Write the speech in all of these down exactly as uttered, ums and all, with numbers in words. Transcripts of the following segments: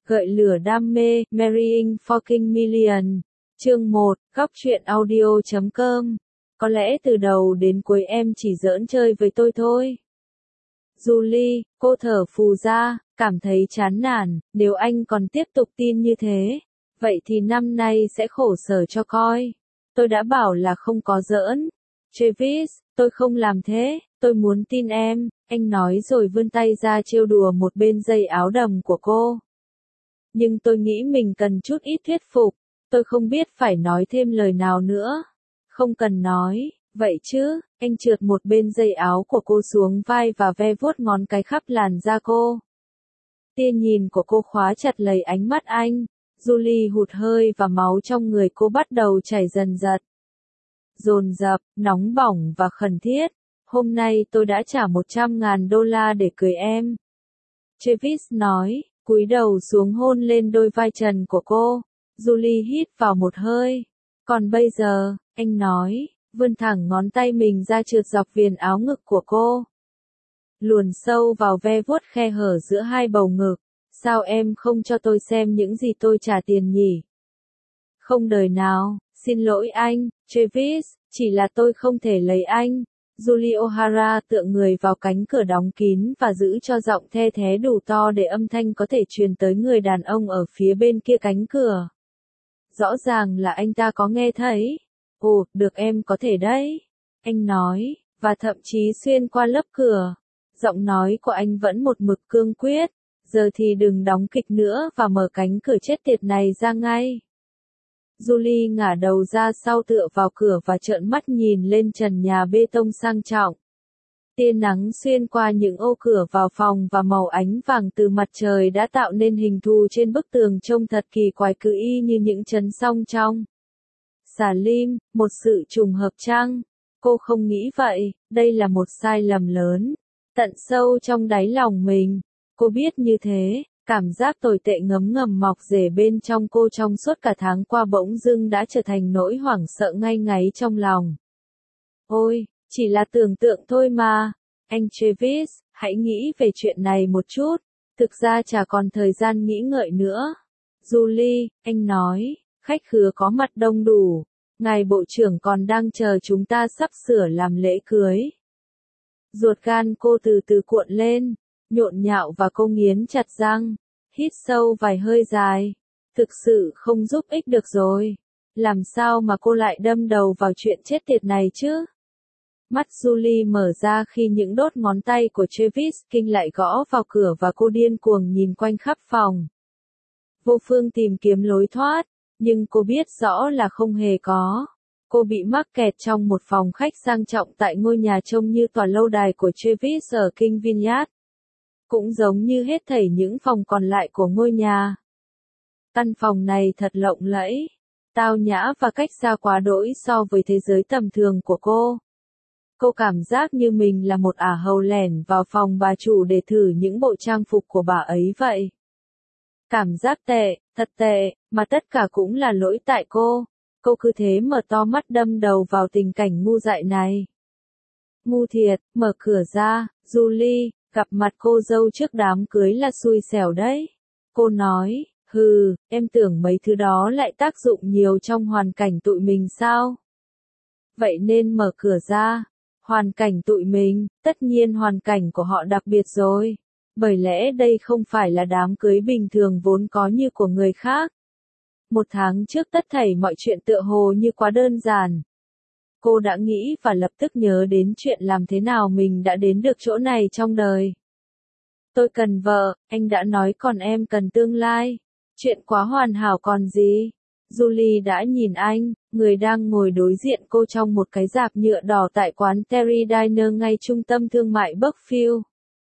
Gợi lửa đam mê, Marrying Fucking Million. Chương một, góc truyện audio chấm com. Có lẽ từ đầu đến cuối em chỉ giỡn chơi với tôi thôi. Julie, cô thở phù ra, cảm thấy chán nản, nếu anh còn tiếp tục tin như thế, vậy thì năm nay sẽ khổ sở cho coi. Tôi đã bảo là không có giỡn. Travis, tôi không làm thế, tôi muốn tin em, anh nói rồi vươn tay ra trêu đùa một bên dây áo đầm của cô. Nhưng tôi nghĩ mình cần chút ít thuyết phục, tôi không biết phải nói thêm lời nào nữa. Không cần nói, vậy chứ, anh trượt một bên dây áo của cô xuống vai và ve vuốt ngón cái khắp làn da cô. Tia nhìn của cô khóa chặt lấy ánh mắt anh, Julie hụt hơi và máu trong người cô bắt đầu chảy dần dật. Dồn dập, nóng bỏng và khẩn thiết, hôm nay tôi đã trả một trăm ngàn đô la để cưới em. Travis nói, cúi đầu xuống hôn lên đôi vai trần của cô. Julie hít vào một hơi. Còn bây giờ, anh nói, vươn thẳng ngón tay mình ra trượt dọc viền áo ngực của cô. Luồn sâu vào ve vuốt khe hở giữa hai bầu ngực. Sao em không cho tôi xem những gì tôi trả tiền nhỉ? Không đời nào, xin lỗi anh, Travis, chỉ là tôi không thể lấy anh. Julie O'Hara tựa người vào cánh cửa đóng kín và giữ cho giọng the thé đủ to để âm thanh có thể truyền tới người đàn ông ở phía bên kia cánh cửa. Rõ ràng là anh ta có nghe thấy. Ồ, được em có thể đấy. Anh nói, và thậm chí xuyên qua lớp cửa. Giọng nói của anh vẫn một mực cương quyết. Giờ thì đừng đóng kịch nữa và mở cánh cửa chết tiệt này ra ngay. Julie ngả đầu ra sau tựa vào cửa và trợn mắt nhìn lên trần nhà bê tông sang trọng. Tia nắng xuyên qua những ô cửa vào phòng và màu ánh vàng từ mặt trời đã tạo nên hình thù trên bức tường trông thật kỳ quái cứ y như những chấn song trong. Xà lim, một sự trùng hợp chăng? Cô không nghĩ vậy, đây là một sai lầm lớn. Tận sâu trong đáy lòng mình, cô biết như thế. Cảm giác tồi tệ ngấm ngầm mọc rễ bên trong cô trong suốt cả tháng qua bỗng dưng đã trở thành nỗi hoảng sợ ngay ngáy trong lòng. Ôi, chỉ là tưởng tượng thôi mà. Anh Travis, hãy nghĩ về chuyện này một chút. Thực ra chả còn thời gian nghĩ ngợi nữa. Julie, anh nói, khách khứa có mặt đông đủ. Ngài bộ trưởng còn đang chờ chúng ta sắp sửa làm lễ cưới. Ruột gan cô từ từ cuộn lên. Nhộn nhạo và cô nghiến chặt răng, hít sâu vài hơi dài. Thực sự không giúp ích được rồi. Làm sao mà cô lại đâm đầu vào chuyện chết tiệt này chứ? Mắt Julie mở ra khi những đốt ngón tay của Travis King lại gõ vào cửa và cô điên cuồng nhìn quanh khắp phòng. Vô phương tìm kiếm lối thoát, nhưng cô biết rõ là không hề có. Cô bị mắc kẹt trong một phòng khách sang trọng tại ngôi nhà trông như tòa lâu đài của Travis ở King Vineyard. Cũng giống như hết thảy những phòng còn lại của ngôi nhà. Căn phòng này thật lộng lẫy, tao nhã và cách xa quá đỗi so với thế giới tầm thường của cô. Cô cảm giác như mình là một ả hầu lẻn vào phòng bà chủ để thử những bộ trang phục của bà ấy vậy. Cảm giác tệ, thật tệ, mà tất cả cũng là lỗi tại cô. Cô cứ thế mở to mắt đâm đầu vào tình cảnh ngu dại này. Ngu thiệt, mở cửa ra, Julie. Gặp mặt cô dâu trước đám cưới là xui xẻo đấy. Cô nói, hừ, em tưởng mấy thứ đó lại tác dụng nhiều trong hoàn cảnh tụi mình sao? Vậy nên mở cửa ra. Hoàn cảnh tụi mình, tất nhiên hoàn cảnh của họ đặc biệt rồi. Bởi lẽ đây không phải là đám cưới bình thường vốn có như của người khác. Một tháng trước tất thảy mọi chuyện tựa hồ như quá đơn giản. Cô đã nghĩ và lập tức nhớ đến chuyện làm thế nào mình đã đến được chỗ này trong đời. Tôi cần vợ, anh đã nói còn em cần tương lai. Chuyện quá hoàn hảo còn gì. Julie đã nhìn anh, người đang ngồi đối diện cô trong một cái rạp nhựa đỏ tại quán Terry Diner ngay trung tâm thương mại Buckfield,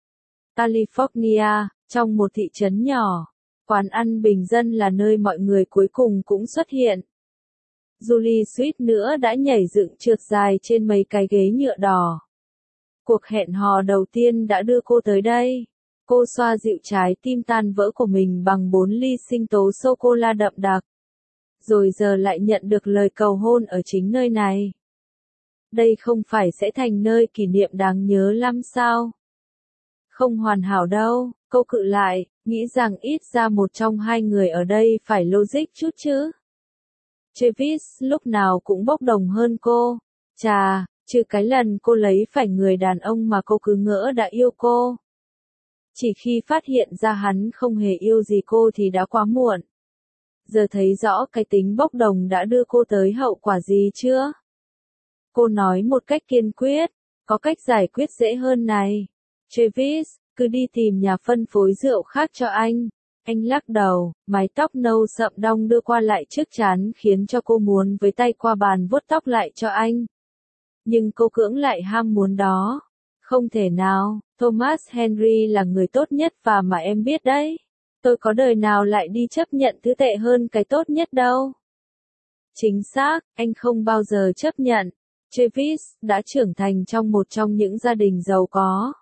California, trong một thị trấn nhỏ. Quán ăn bình dân là nơi mọi người cuối cùng cũng xuất hiện. Julie suýt nữa đã nhảy dựng trượt dài trên mấy cái ghế nhựa đỏ. Cuộc hẹn hò đầu tiên đã đưa cô tới đây. Cô xoa dịu trái tim tan vỡ của mình bằng bốn ly sinh tố sô-cô-la đậm đặc. Rồi giờ lại nhận được lời cầu hôn ở chính nơi này. Đây không phải sẽ thành nơi kỷ niệm đáng nhớ lắm sao? Không hoàn hảo đâu, Cô cự lại, nghĩ rằng ít ra một trong hai người ở đây phải logic chút chứ. Travis lúc nào cũng bốc đồng hơn cô. Chà, trừ cái lần cô lấy phải người đàn ông mà cô cứ ngỡ đã yêu cô. Chỉ khi phát hiện ra hắn không hề yêu gì cô thì đã quá muộn. Giờ thấy rõ cái tính bốc đồng đã đưa cô tới hậu quả gì chưa? Cô nói một cách kiên quyết, có cách giải quyết dễ hơn này. Travis, cứ đi tìm nhà phân phối rượu khác cho anh. Anh lắc đầu, mái tóc nâu sậm đong đưa qua lại trước trán khiến cho cô muốn với tay qua bàn vuốt tóc lại cho anh. Nhưng cô cưỡng lại ham muốn đó. Không thể nào, Thomas Henry là người tốt nhất và mà em biết đấy. Tôi có đời nào lại đi chấp nhận thứ tệ hơn cái tốt nhất đâu. Chính xác, anh không bao giờ chấp nhận. Travis đã trưởng thành trong một trong những gia đình giàu có.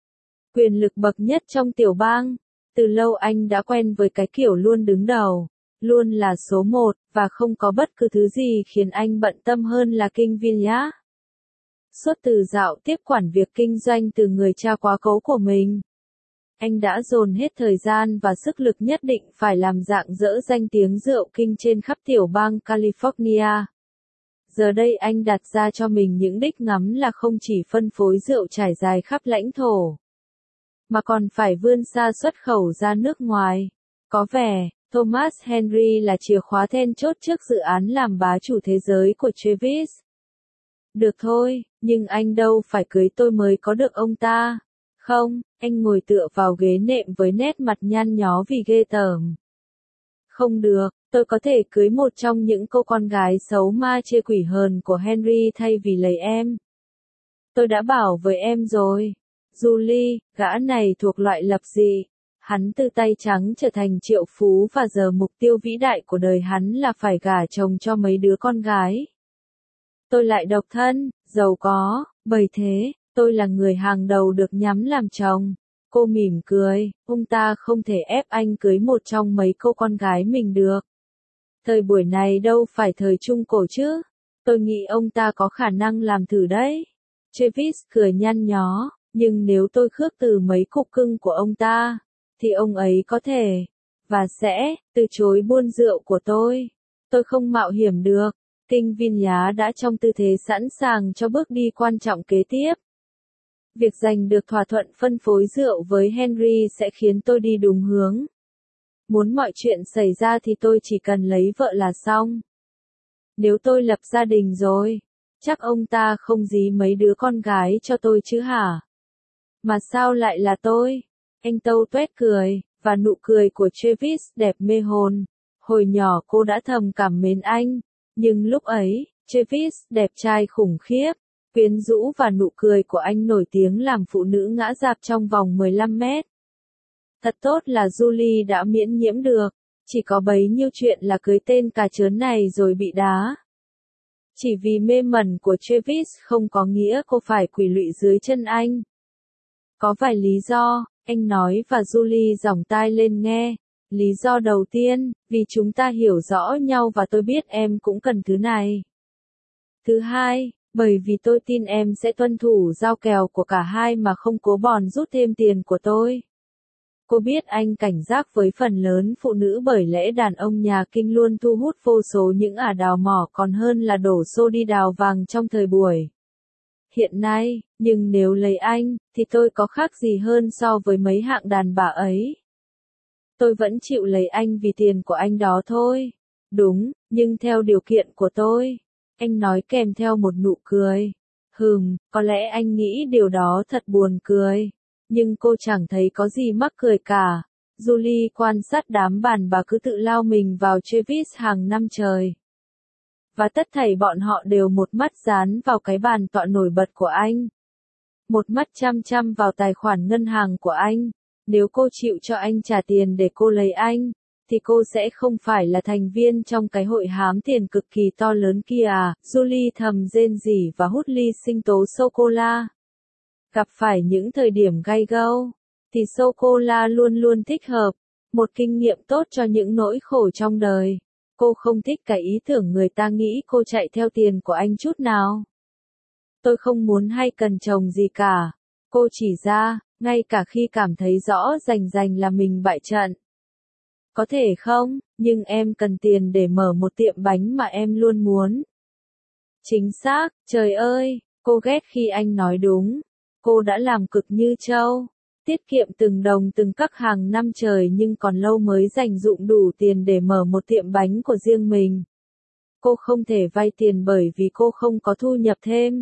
Quyền lực bậc nhất trong tiểu bang. Từ lâu anh đã quen với cái kiểu luôn đứng đầu, luôn là số một, và không có bất cứ thứ gì khiến anh bận tâm hơn là King William. Suốt từ dạo tiếp quản việc kinh doanh từ người cha quá cố của mình, anh đã dồn hết thời gian và sức lực nhất định phải làm rạng rỡ danh tiếng rượu King trên khắp tiểu bang California. Giờ đây anh đặt ra cho mình những đích ngắm là không chỉ phân phối rượu trải dài khắp lãnh thổ, mà còn phải vươn xa xuất khẩu ra nước ngoài. Có vẻ, Thomas Henry là chìa khóa then chốt trước dự án làm bá chủ thế giới của Travis. Được thôi, nhưng anh đâu phải cưới tôi mới có được ông ta. Không, anh ngồi tựa vào ghế nệm với nét mặt nhăn nhó vì ghê tởm. Không được, tôi có thể cưới một trong những cô con gái xấu ma chê quỷ hờn của Henry thay vì lấy em. Tôi đã bảo với em rồi. Julie, gã này thuộc loại lập dị. Hắn từ tay trắng trở thành triệu phú và giờ mục tiêu vĩ đại của đời hắn là phải gả chồng cho mấy đứa con gái. Tôi lại độc thân, giàu có, bởi thế, tôi là người hàng đầu được nhắm làm chồng. Cô mỉm cười, ông ta không thể ép anh cưới một trong mấy cô con gái mình được. Thời buổi này đâu phải thời trung cổ chứ. Tôi nghĩ ông ta có khả năng làm thử đấy. Travis cười nhăn nhó. Nhưng nếu tôi khước từ mấy cục cưng của ông ta, thì ông ấy có thể, và sẽ, từ chối buôn rượu của tôi. Tôi không mạo hiểm được. King William đã trong tư thế sẵn sàng cho bước đi quan trọng kế tiếp. Việc giành được thỏa thuận phân phối rượu với Henry sẽ khiến tôi đi đúng hướng. Muốn mọi chuyện xảy ra thì tôi chỉ cần lấy vợ là xong. Nếu tôi lập gia đình rồi, chắc ông ta không dí mấy đứa con gái cho tôi chứ hả? Mà sao lại là tôi? Anh tâu tuét cười, và nụ cười của Travis đẹp mê hồn. Hồi nhỏ cô đã thầm cảm mến anh, nhưng lúc ấy, Travis đẹp trai khủng khiếp, quyến rũ và nụ cười của anh nổi tiếng làm phụ nữ ngã rạp trong vòng mười lăm mét. Thật tốt là Julie đã miễn nhiễm được, chỉ có bấy nhiêu chuyện là cưới tên cà chớn này rồi bị đá. Chỉ vì mê mẩn của Travis không có nghĩa cô phải quỳ lụy dưới chân anh. Có vài lý do, anh nói và Julie giỏng tai lên nghe. Lý do đầu tiên, vì chúng ta hiểu rõ nhau và tôi biết em cũng cần thứ này. Thứ hai, bởi vì tôi tin em sẽ tuân thủ giao kèo của cả hai mà không cố bòn rút thêm tiền của tôi. Cô biết anh cảnh giác với phần lớn phụ nữ bởi lẽ đàn ông nhà Kinh luôn thu hút vô số những ả đào mỏ còn hơn là đổ xô đi đào vàng trong thời buổi hiện nay, nhưng nếu lấy anh, thì tôi có khác gì hơn so với mấy hạng đàn bà ấy. Tôi vẫn chịu lấy anh vì tiền của anh đó thôi. Đúng, nhưng theo điều kiện của tôi. Anh nói kèm theo một nụ cười. Hừm, có lẽ anh nghĩ điều đó thật buồn cười. Nhưng cô chẳng thấy có gì mắc cười cả. Julie quan sát đám đàn bà cứ tự lao mình vào Travis hàng năm trời. Và tất thảy bọn họ đều một mắt dán vào cái bàn tọa nổi bật của anh. Một mắt chăm chăm vào tài khoản ngân hàng của anh. Nếu cô chịu cho anh trả tiền để cô lấy anh, thì cô sẽ không phải là thành viên trong cái hội hám tiền cực kỳ to lớn kia à. Julie thầm rên rỉ và hút ly sinh tố sô-cô-la. Gặp phải những thời điểm gay go, thì sô-cô-la luôn luôn thích hợp. Một kinh nghiệm tốt cho những nỗi khổ trong đời. Cô không thích cái ý tưởng người ta nghĩ cô chạy theo tiền của anh chút nào. Tôi không muốn hay cần chồng gì cả. Cô chỉ ra, ngay cả khi cảm thấy rõ rành rành là mình bại trận. Có thể không, nhưng em cần tiền để mở một tiệm bánh mà em luôn muốn. Chính xác, trời ơi, cô ghét khi anh nói đúng. Cô đã làm cực như trâu, tiết kiệm từng đồng từng cắc hàng năm trời nhưng còn lâu mới dành dụm đủ tiền để mở một tiệm bánh của riêng mình. Cô không thể vay tiền bởi vì cô không có thu nhập thêm.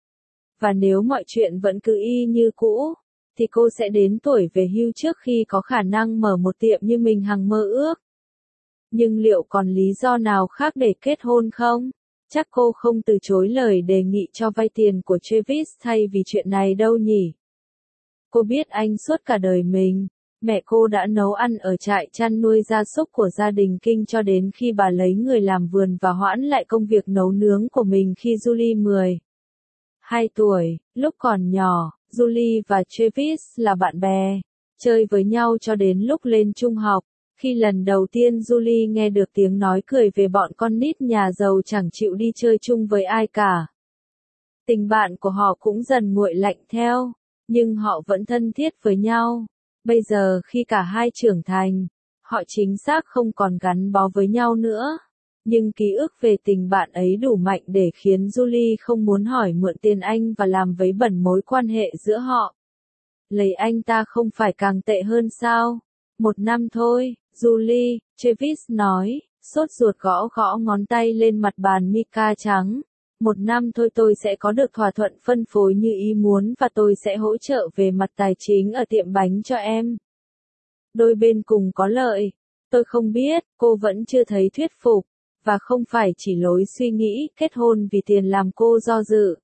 Và nếu mọi chuyện vẫn cứ y như cũ, thì cô sẽ đến tuổi về hưu trước khi có khả năng mở một tiệm như mình hằng mơ ước. Nhưng liệu còn lý do nào khác để kết hôn không? Chắc cô không từ chối lời đề nghị cho vay tiền của Travis thay vì chuyện này đâu nhỉ? Cô biết anh suốt cả đời mình, mẹ cô đã nấu ăn ở trại chăn nuôi gia súc của gia đình Kinh cho đến khi bà lấy người làm vườn và hoãn lại công việc nấu nướng của mình khi Julie mười hai tuổi. Lúc còn nhỏ, Julie và Travis là bạn bè, chơi với nhau cho đến lúc lên trung học. Khi lần đầu tiên Julie nghe được tiếng nói cười về bọn con nít nhà giàu chẳng chịu đi chơi chung với ai cả. Tình bạn của họ cũng dần nguội lạnh theo, nhưng họ vẫn thân thiết với nhau. Bây giờ khi cả hai trưởng thành, họ chính xác không còn gắn bó với nhau nữa. Nhưng ký ức về tình bạn ấy đủ mạnh để khiến Julie không muốn hỏi mượn tiền anh và làm vấy bẩn mối quan hệ giữa họ. Lấy anh ta không phải càng tệ hơn sao? Một năm thôi, Julie, Travis nói, sốt ruột gõ gõ ngón tay lên mặt bàn mica trắng. Một năm thôi tôi sẽ có được thỏa thuận phân phối như ý muốn và tôi sẽ hỗ trợ về mặt tài chính ở tiệm bánh cho em. Đôi bên cùng có lợi. Tôi không biết, cô vẫn chưa thấy thuyết phục, và không phải chỉ lối suy nghĩ kết hôn vì tiền làm cô do dự.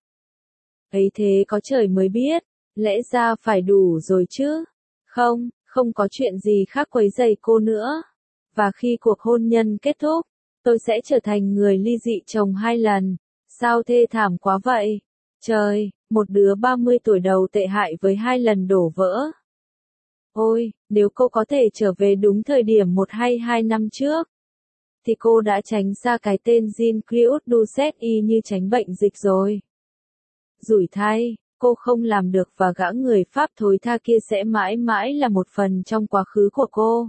Ấy thế có trời mới biết, lẽ ra phải đủ rồi chứ. Không, không có chuyện gì khác quấy rầy cô nữa. Và khi cuộc hôn nhân kết thúc, tôi sẽ trở thành người ly dị chồng hai lần. Sao thê thảm quá vậy? Trời, một đứa ba mươi tuổi đầu tệ hại với hai lần đổ vỡ. Ôi, nếu cô có thể trở về đúng thời điểm một hay hai năm trước, thì cô đã tránh xa cái tên Jean-Claude Ducet y như tránh bệnh dịch rồi. Rủi thay, cô không làm được và gã người Pháp thối tha kia sẽ mãi mãi là một phần trong quá khứ của cô.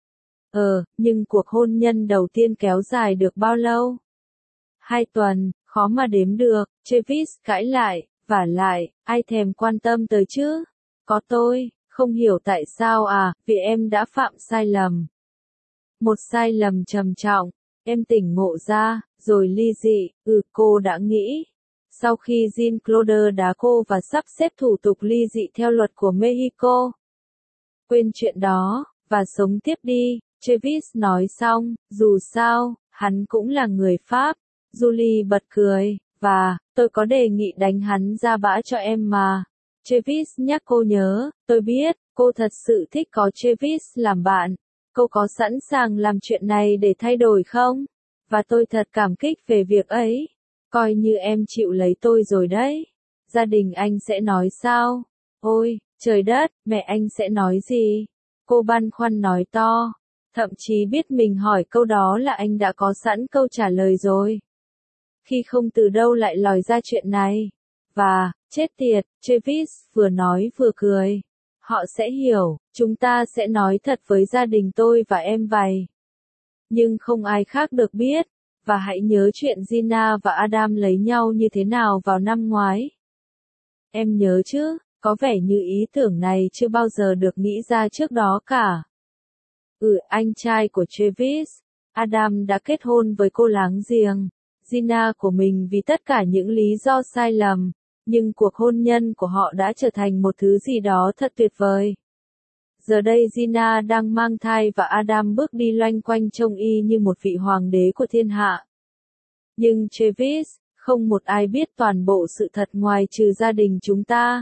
Ờ, nhưng cuộc hôn nhân đầu tiên kéo dài được bao lâu? Hai tuần, khó mà đếm được, Travis cãi lại, vả lại, ai thèm quan tâm tới chứ? Có tôi, không hiểu tại sao à, vì em đã phạm sai lầm. Một sai lầm trầm trọng, em tỉnh ngộ ra, rồi ly dị, ừ cô đã nghĩ. Sau khi Jean-Claude đá cô và sắp xếp thủ tục ly dị theo luật của Mexico. Quên chuyện đó, và sống tiếp đi, Travis nói xong, dù sao, hắn cũng là người Pháp. Julie bật cười, và, tôi có đề nghị đánh hắn ra bã cho em mà. Travis nhắc cô nhớ, tôi biết, cô thật sự thích có Travis làm bạn. Cô có sẵn sàng làm chuyện này để thay đổi không? Và tôi thật cảm kích về việc ấy. Coi như em chịu lấy tôi rồi đấy. Gia đình anh sẽ nói sao? Ôi, trời đất, mẹ anh sẽ nói gì? Cô băn khoăn nói to. Thậm chí biết mình hỏi câu đó là anh đã có sẵn câu trả lời rồi. Khi không từ đâu lại lòi ra chuyện này. Và, chết tiệt, Travis vừa nói vừa cười. Họ sẽ hiểu, chúng ta sẽ nói thật với gia đình tôi và em vầy. Nhưng không ai khác được biết. Và hãy nhớ chuyện Gina và Adam lấy nhau như thế nào vào năm ngoái. Em nhớ chứ, có vẻ như ý tưởng này chưa bao giờ được nghĩ ra trước đó cả. Ừ, anh trai của Travis, Adam đã kết hôn với cô láng giềng, Gina của mình vì tất cả những lý do sai lầm, nhưng cuộc hôn nhân của họ đã trở thành một thứ gì đó thật tuyệt vời. Giờ đây Gina đang mang thai và Adam bước đi loanh quanh trông y như một vị hoàng đế của thiên hạ. Nhưng Travis, không một ai biết toàn bộ sự thật ngoài trừ gia đình chúng ta.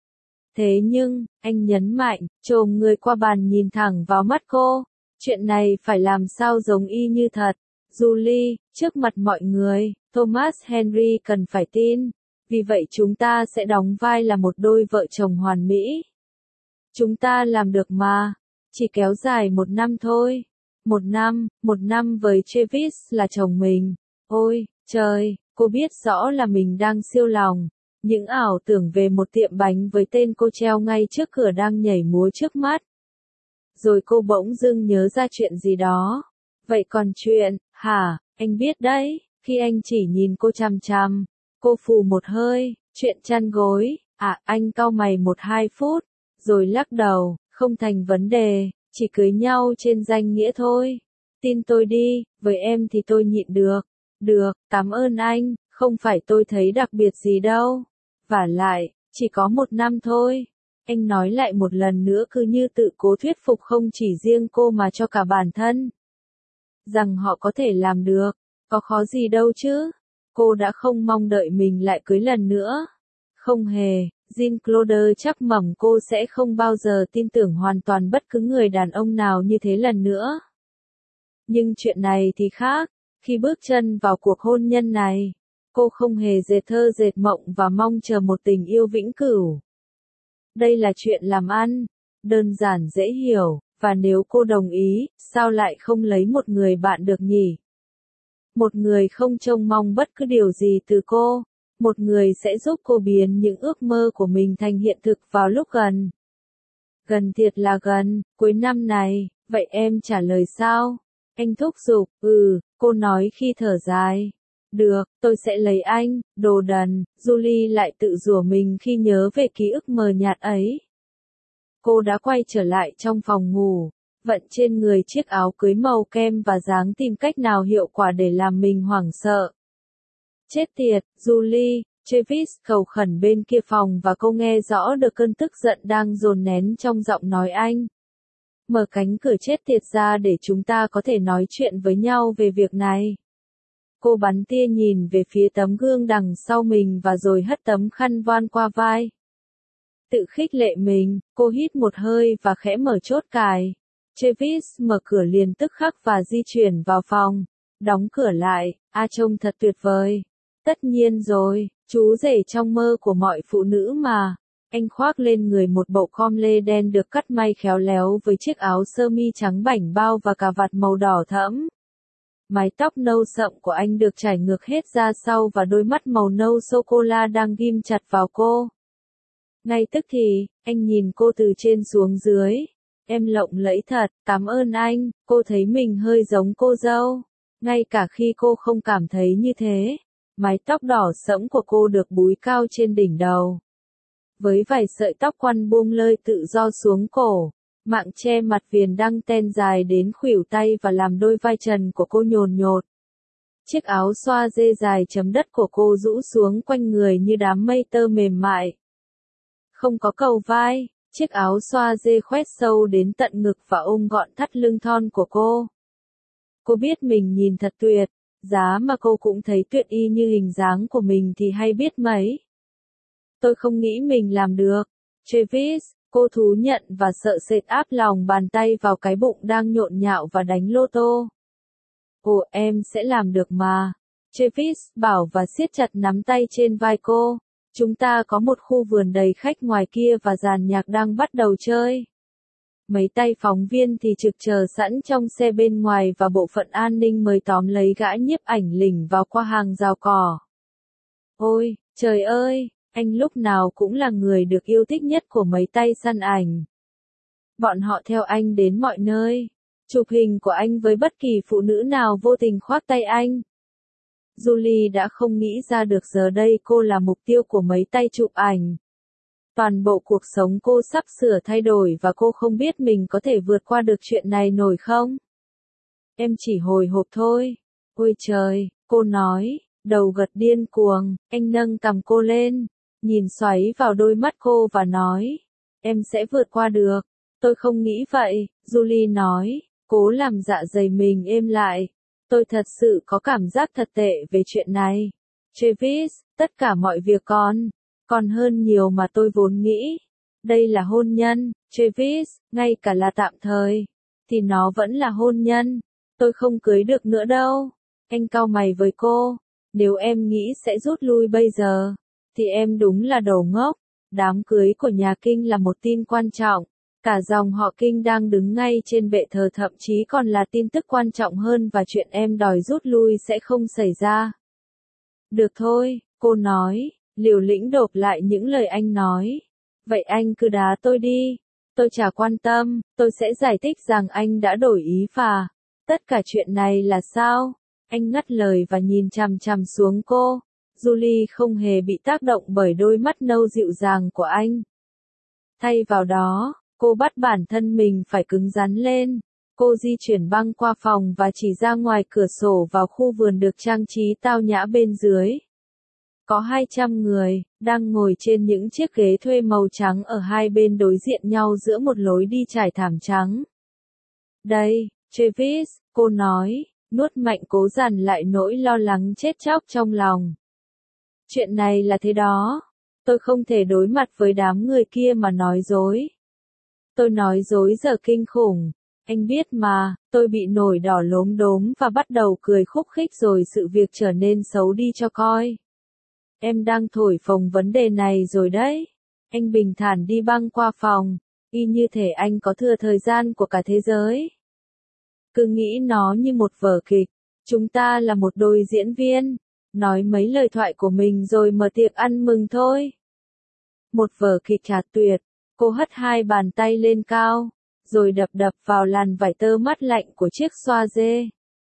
Thế nhưng, anh nhấn mạnh, chồm người qua bàn nhìn thẳng vào mắt cô, chuyện này phải làm sao giống y như thật. Julie, trước mặt mọi người, Thomas Henry cần phải tin, vì vậy chúng ta sẽ đóng vai là một đôi vợ chồng hoàn mỹ. Chúng ta làm được mà, chỉ kéo dài một năm thôi. Một năm, một năm với Travis là chồng mình. Ôi, trời, cô biết rõ là mình đang siêu lòng. Những ảo tưởng về một tiệm bánh với tên cô treo ngay trước cửa đang nhảy múa trước mắt. Rồi cô bỗng dưng nhớ ra chuyện gì đó. Vậy còn chuyện, hả, anh biết đấy, khi anh chỉ nhìn cô chằm chằm, cô phù một hơi, chuyện chăn gối, à, anh cau mày một hai phút, rồi lắc đầu, không thành vấn đề, chỉ cưới nhau trên danh nghĩa thôi. Tin tôi đi, với em thì tôi nhịn được. Được, cảm ơn anh, không phải tôi thấy đặc biệt gì đâu. Vả lại, chỉ có một năm thôi. Anh nói lại một lần nữa cứ như tự cố thuyết phục không chỉ riêng cô mà cho cả bản thân. Rằng họ có thể làm được, có khó gì đâu chứ. Cô đã không mong đợi mình lại cưới lần nữa. Không hề, Jean-Claude chắc mẩm cô sẽ không bao giờ tin tưởng hoàn toàn bất cứ người đàn ông nào như thế lần nữa. Nhưng chuyện này thì khác, khi bước chân vào cuộc hôn nhân này, cô không hề dệt thơ dệt mộng và mong chờ một tình yêu vĩnh cửu. Đây là chuyện làm ăn, đơn giản dễ hiểu, và nếu cô đồng ý, sao lại không lấy một người bạn được nhỉ? Một người không trông mong bất cứ điều gì từ cô, một người sẽ giúp cô biến những ước mơ của mình thành hiện thực vào lúc gần. Gần thiệt là gần, cuối năm này, vậy em trả lời sao? Anh thúc giục, ừ, cô nói khi thở dài. Được, tôi sẽ lấy anh, đồ đần, Julie lại tự rủa mình khi nhớ về ký ức mờ nhạt ấy. Cô đã quay trở lại trong phòng ngủ, vận trên người chiếc áo cưới màu kem và dáng tìm cách nào hiệu quả để làm mình hoảng sợ. Chết tiệt, Julie, Travis cầu khẩn bên kia phòng và cô nghe rõ được cơn tức giận đang dồn nén trong giọng nói anh. Mở cánh cửa chết tiệt ra để chúng ta có thể nói chuyện với nhau về việc này. Cô bắn tia nhìn về phía tấm gương đằng sau mình và rồi hất tấm khăn voan qua vai. Tự khích lệ mình, cô hít một hơi và khẽ mở chốt cài. Travis mở cửa liền tức khắc và di chuyển vào phòng. Đóng cửa lại, a trông thật tuyệt vời. Tất nhiên rồi, chú rể trong mơ của mọi phụ nữ mà. Anh khoác lên người một bộ com lê đen được cắt may khéo léo với chiếc áo sơ mi trắng bảnh bao và cà vạt màu đỏ thẫm. Mái tóc nâu sậm của anh được trải ngược hết ra sau và đôi mắt màu nâu sô-cô-la đang ghim chặt vào cô. Ngay tức thì, anh nhìn cô từ trên xuống dưới. Em lộng lẫy thật, cảm ơn anh, cô thấy mình hơi giống cô dâu. Ngay cả khi cô không cảm thấy như thế, mái tóc đỏ sẫm của cô được búi cao trên đỉnh đầu. Với vài sợi tóc quăn buông lơi tự do xuống cổ, mạng che mặt viền đăng ten dài đến khuỷu tay và làm đôi vai trần của cô nhồn nhột. Chiếc áo xoa dê dài chấm đất của cô rũ xuống quanh người như đám mây tơ mềm mại. Không có cầu vai, chiếc áo xoa dê khoét sâu đến tận ngực và ôm gọn thắt lưng thon của cô. Cô biết mình nhìn thật tuyệt, giá mà cô cũng thấy tuyệt y như hình dáng của mình thì hay biết mấy. Tôi không nghĩ mình làm được. Travis, cô thú nhận và sợ sệt áp lòng bàn tay vào cái bụng đang nhộn nhạo và đánh lô tô. Ồ, em sẽ làm được mà. Travis bảo và siết chặt nắm tay trên vai cô. Chúng ta có một khu vườn đầy khách ngoài kia và dàn nhạc đang bắt đầu chơi. Mấy tay phóng viên thì trực chờ sẵn trong xe bên ngoài và bộ phận an ninh mới tóm lấy gã nhiếp ảnh lỉnh vào qua hàng rào cỏ. Ôi, trời ơi, anh lúc nào cũng là người được yêu thích nhất của mấy tay săn ảnh. Bọn họ theo anh đến mọi nơi, chụp hình của anh với bất kỳ phụ nữ nào vô tình khoác tay anh. Julie đã không nghĩ ra được giờ đây cô là mục tiêu của mấy tay chụp ảnh. Toàn bộ cuộc sống cô sắp sửa thay đổi và cô không biết mình có thể vượt qua được chuyện này nổi không? Em chỉ hồi hộp thôi. Ôi trời, cô nói, đầu gật điên cuồng, anh nâng cằm cô lên, nhìn xoáy vào đôi mắt cô và nói, em sẽ vượt qua được. Tôi không nghĩ vậy, Julie nói, cố làm dạ dày mình êm lại. Tôi thật sự có cảm giác thật tệ về chuyện này. Travis, tất cả mọi việc còn, còn hơn nhiều mà tôi vốn nghĩ. Đây là hôn nhân, Travis, ngay cả là tạm thời, thì nó vẫn là hôn nhân. Tôi không cưới được nữa đâu. Anh cau mày với cô. Nếu em nghĩ sẽ rút lui bây giờ, thì em đúng là đồ ngốc. Đám cưới của nhà Kinh là một tin quan trọng. Cả dòng họ Kinh đang đứng ngay trên bệ thờ thậm chí còn là tin tức quan trọng hơn và chuyện em đòi rút lui sẽ không xảy ra. Được thôi, cô nói, liều lĩnh độp lại những lời anh nói. Vậy anh cứ đá tôi đi. Tôi chả quan tâm, tôi sẽ giải thích rằng anh đã đổi ý và tất cả chuyện này là sao? Anh ngắt lời và nhìn chằm chằm xuống cô. Julie không hề bị tác động bởi đôi mắt nâu dịu dàng của anh. Thay vào đó, cô bắt bản thân mình phải cứng rắn lên. Cô di chuyển băng qua phòng và chỉ ra ngoài cửa sổ vào khu vườn được trang trí tao nhã bên dưới. Có hai trăm người, đang ngồi trên những chiếc ghế thuê màu trắng ở hai bên đối diện nhau giữa một lối đi trải thảm trắng. Đây, Travis, cô nói, nuốt mạnh cố dằn lại nỗi lo lắng chết chóc trong lòng. Chuyện này là thế đó. Tôi không thể đối mặt với đám người kia mà nói dối. Tôi nói dối giờ kinh khủng. Anh biết mà, tôi bị nổi đỏ lốm đốm và bắt đầu cười khúc khích rồi sự việc trở nên xấu đi cho coi. Em đang thổi phồng vấn đề này rồi đấy. Anh bình thản đi băng qua phòng, y như thể anh có thừa thời gian của cả thế giới. Cứ nghĩ nó như một vở kịch. Chúng ta là một đôi diễn viên. Nói mấy lời thoại của mình rồi mở tiệc ăn mừng thôi. Một vở kịch chả tuyệt. Cô hất hai bàn tay lên cao, rồi đập đập vào làn vải tơ mắt lạnh của chiếc xoa dê.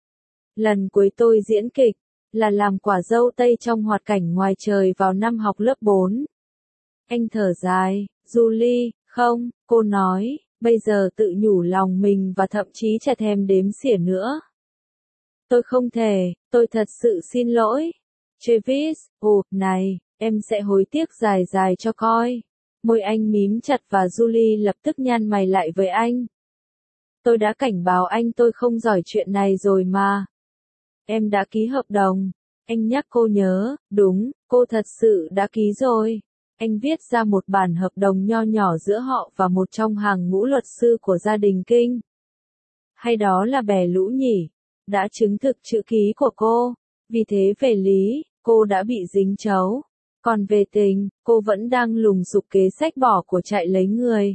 Lần cuối tôi diễn kịch, là làm quả dâu tây trong hoạt cảnh ngoài trời vào năm học lớp bốn. Anh thở dài, Julie, không, cô nói, bây giờ tự nhủ lòng mình và thậm chí chả thèm đếm xỉa nữa. Tôi không thể, tôi thật sự xin lỗi. Travis, ồ, này, em sẽ hối tiếc dài dài cho coi. Môi anh mím chặt và Julie lập tức nhăn mày lại với anh. Tôi đã cảnh báo anh tôi không giỏi chuyện này rồi mà. Em đã ký hợp đồng. Anh nhắc cô nhớ, đúng, cô thật sự đã ký rồi. Anh viết ra một bản hợp đồng nho nhỏ giữa họ và một trong hàng ngũ luật sư của gia đình Kinh. Hay đó là bè lũ nhỉ? Đã chứng thực chữ ký của cô. Vì thế về lý, cô đã bị dính chấu. Còn về tình, cô vẫn đang lùng sục kế sách bỏ của chạy lấy người.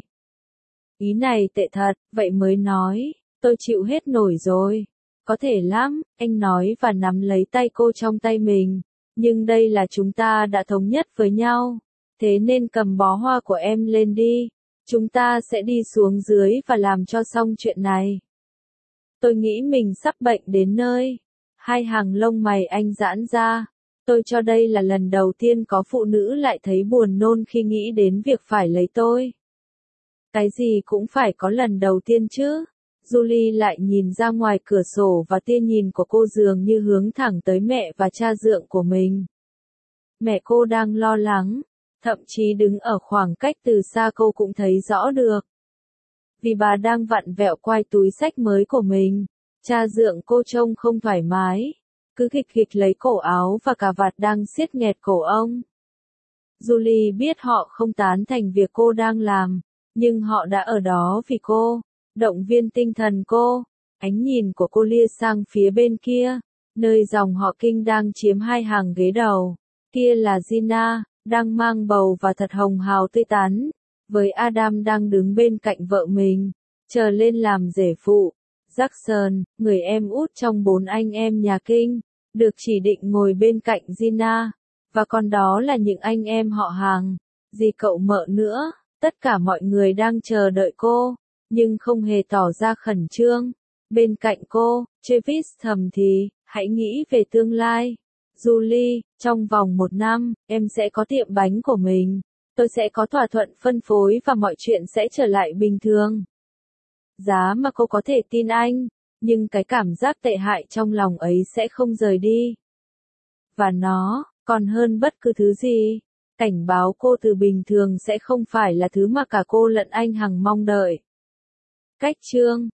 Ý này tệ thật, vậy mới nói, tôi chịu hết nổi rồi. Có thể lắm, anh nói và nắm lấy tay cô trong tay mình. Nhưng đây là chúng ta đã thống nhất với nhau. Thế nên cầm bó hoa của em lên đi. Chúng ta sẽ đi xuống dưới và làm cho xong chuyện này. Tôi nghĩ mình sắp bệnh đến nơi. Hai hàng lông mày anh giãn ra. Tôi cho đây là lần đầu tiên có phụ nữ lại thấy buồn nôn khi nghĩ đến việc phải lấy tôi. Cái gì cũng phải có lần đầu tiên chứ. Julie lại nhìn ra ngoài cửa sổ và tia nhìn của cô dường như hướng thẳng tới mẹ và cha dượng của mình. Mẹ cô đang lo lắng, thậm chí đứng ở khoảng cách từ xa cô cũng thấy rõ được. Vì bà đang vặn vẹo quai túi xách mới của mình, cha dượng cô trông không thoải mái. Cứ khịch khịch lấy cổ áo và cà vạt đang siết nghẹt cổ ông. Julie biết họ không tán thành việc cô đang làm, nhưng họ đã ở đó vì cô, động viên tinh thần cô. Ánh nhìn của cô lia sang phía bên kia, nơi dòng họ Kinh đang chiếm hai hàng ghế đầu. Kia là Gina, đang mang bầu và thật hồng hào tươi tắn, với Adam đang đứng bên cạnh vợ mình, chờ lên làm rể phụ. Jackson, người em út trong bốn anh em nhà Kinh, được chỉ định ngồi bên cạnh Gina, và còn đó là những anh em họ hàng, dì cậu mợ nữa, tất cả mọi người đang chờ đợi cô, nhưng không hề tỏ ra khẩn trương. Bên cạnh cô, Travis thầm thì, hãy nghĩ về tương lai. Julie, trong vòng một năm, em sẽ có tiệm bánh của mình, tôi sẽ có thỏa thuận phân phối và mọi chuyện sẽ trở lại bình thường. Giá mà cô có thể tin anh, nhưng cái cảm giác tệ hại trong lòng ấy sẽ không rời đi. Và nó, còn hơn bất cứ thứ gì, cảnh báo cô từ bình thường sẽ không phải là thứ mà cả cô lẫn anh hằng mong đợi. Cách chương